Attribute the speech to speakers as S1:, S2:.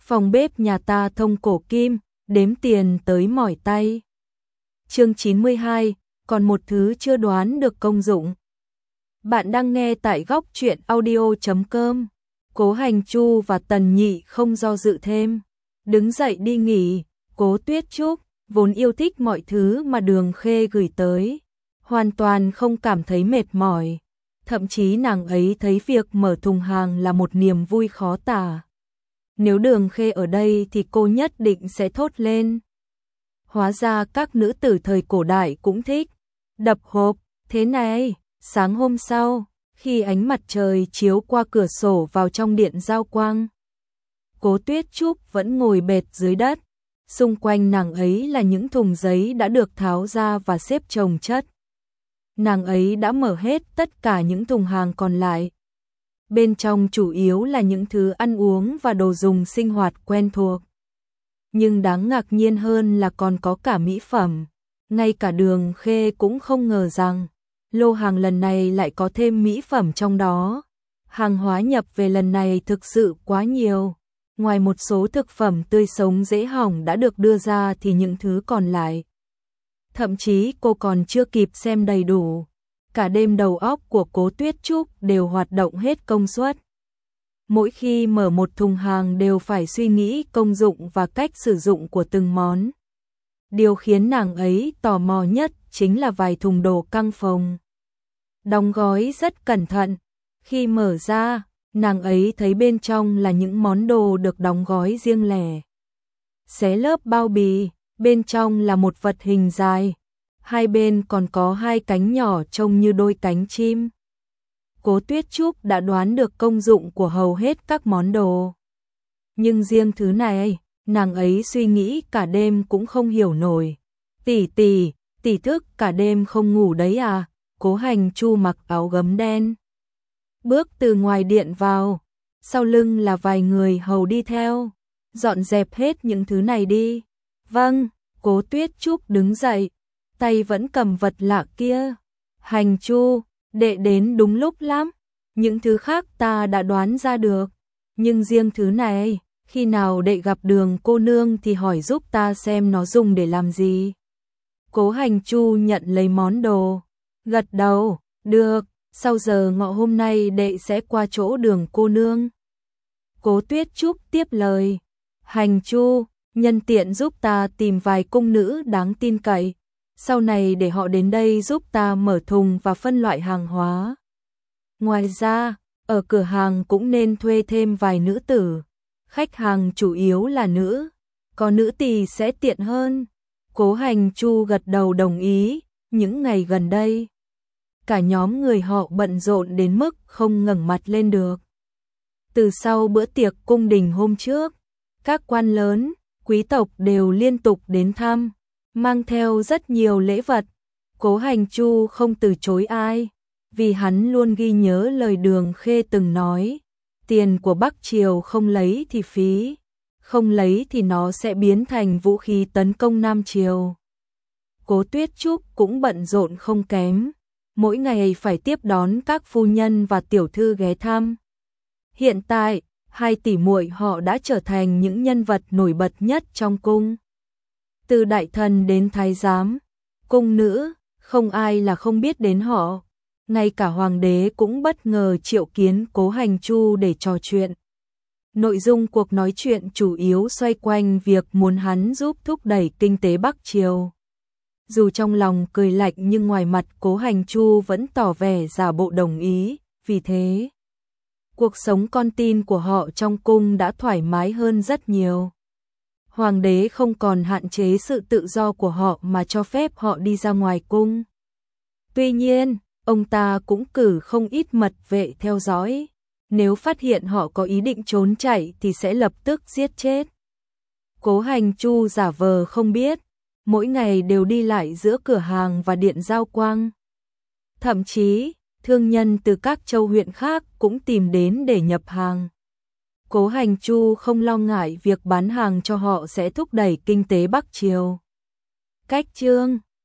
S1: Phòng bếp nhà ta thông cổ kim, đếm tiền tới mỏi tay. Chương 92, còn một thứ chưa đoán được công dụng. Bạn đang nghe tại góc truyện audio.com. Cố Hành Chu và Tần Nhị không do dự thêm, đứng dậy đi nghỉ. Cố Tuyết Trúc vốn yêu thích mọi thứ mà Đường Khê gửi tới, hoàn toàn không cảm thấy mệt mỏi, thậm chí nàng ấy thấy việc mở thùng hàng là một niềm vui khó tả. Nếu Đường Khê ở đây thì cô nhất định sẽ thốt lên. Hóa ra các nữ tử thời cổ đại cũng thích đập hộp. Thế này, sáng hôm sau, khi ánh mặt trời chiếu qua cửa sổ vào trong điện giao quang, Cố Tuyết Trúc vẫn ngồi bệt dưới đất. Xung quanh nàng ấy là những thùng giấy đã được tháo ra và xếp chồng chất. Nàng ấy đã mở hết tất cả những thùng hàng còn lại. Bên trong chủ yếu là những thứ ăn uống và đồ dùng sinh hoạt quen thuộc. Nhưng đáng ngạc nhiên hơn là còn có cả mỹ phẩm. Ngay cả Đường Khê cũng không ngờ rằng lô hàng lần này lại có thêm mỹ phẩm trong đó. Hàng hóa nhập về lần này thực sự quá nhiều. Ngoài một số thực phẩm tươi sống dễ hỏng đã được đưa ra thì những thứ còn lại, thậm chí cô còn chưa kịp xem đầy đủ. Cả đêm đầu óc của Cố Tuyết Trúc đều hoạt động hết công suất. Mỗi khi mở một thùng hàng đều phải suy nghĩ công dụng và cách sử dụng của từng món. Điều khiến nàng ấy tò mò nhất chính là vài thùng đồ căng phồng, đóng gói rất cẩn thận. Khi mở ra, nàng ấy thấy bên trong là những món đồ được đóng gói riêng lẻ. Xé lớp bao bì, bên trong là một vật hình dài, hai bên còn có hai cánh nhỏ trông như đôi cánh chim. Cố Tuyết Trúc đã đoán được công dụng của hầu hết các món đồ. Nhưng riêng thứ này, nàng ấy suy nghĩ cả đêm cũng không hiểu nổi. Tỷ thức cả đêm không ngủ đấy à? Cố Hành Chu mặc áo gấm đen, bước từ ngoài điện vào, sau lưng là vài người hầu đi theo. Dọn dẹp hết những thứ này đi. Vâng. Cố Tuyết Trúc đứng dậy, tay vẫn cầm vật lạ kia. Hành Chu, đệ đến đúng lúc lắm. Những thứ khác ta đã đoán ra được, nhưng riêng thứ này, khi nào đệ gặp Đường cô nương thì hỏi giúp ta xem nó dùng để làm gì. Cố Hành Chu nhận lấy món đồ, gật đầu, được, sau giờ ngọ hôm nay đệ sẽ qua chỗ Đường cô nương. Cố Tuyết Trúc tiếp lời, Hành Chu, nhân tiện giúp ta tìm vài cung nữ đáng tin cậy, sau này để họ đến đây giúp ta mở thùng và phân loại hàng hóa. Ngoài ra, ở cửa hàng cũng nên thuê thêm vài nữ tử, khách hàng chủ yếu là nữ, có nữ tỳ sẽ tiện hơn. Cố Hành Chu gật đầu đồng ý. Những ngày gần đây, cả nhóm người họ bận rộn đến mức không ngẩng mặt lên được. Từ sau bữa tiệc cung đình hôm trước, các quan lớn, quý tộc đều liên tục đến thăm, mang theo rất nhiều lễ vật. Cố Hành Chu không từ chối ai, vì hắn luôn ghi nhớ lời Đường Khê từng nói, tiền của Bắc Triều không lấy thì phí, không lấy thì nó sẽ biến thành vũ khí tấn công Nam Triều. Cố Tuyết Trúc cũng bận rộn không kém, mỗi ngày phải tiếp đón các phu nhân và tiểu thư ghé thăm. Hiện tại, hai tỷ muội họ đã trở thành những nhân vật nổi bật nhất trong cung. Từ đại thần đến thái giám, cung nữ, không ai là không biết đến họ. Ngay cả hoàng đế cũng bất ngờ triệu kiến Cố Hành Chu để trò chuyện. Nội dung cuộc nói chuyện chủ yếu xoay quanh việc muốn hắn giúp thúc đẩy kinh tế Bắc Triều. Dù trong lòng cười lạnh nhưng ngoài mặt Cố Hành Chu vẫn tỏ vẻ giả bộ đồng ý, vì thế cuộc sống con tin của họ trong cung đã thoải mái hơn rất nhiều. Hoàng đế không còn hạn chế sự tự do của họ mà cho phép họ đi ra ngoài cung. Tuy nhiên, ông ta cũng cử không ít mật vệ theo dõi. Nếu phát hiện họ có ý định trốn chạy thì sẽ lập tức giết chết. Cố Hành Chu giả vờ không biết, mỗi ngày đều đi lại giữa cửa hàng và điện giao quang. Thậm chí, thương nhân từ các châu huyện khác cũng tìm đến để nhập hàng. Cố Hành Chu không lo ngại việc bán hàng cho họ sẽ thúc đẩy kinh tế Bắc Triều. Cách chương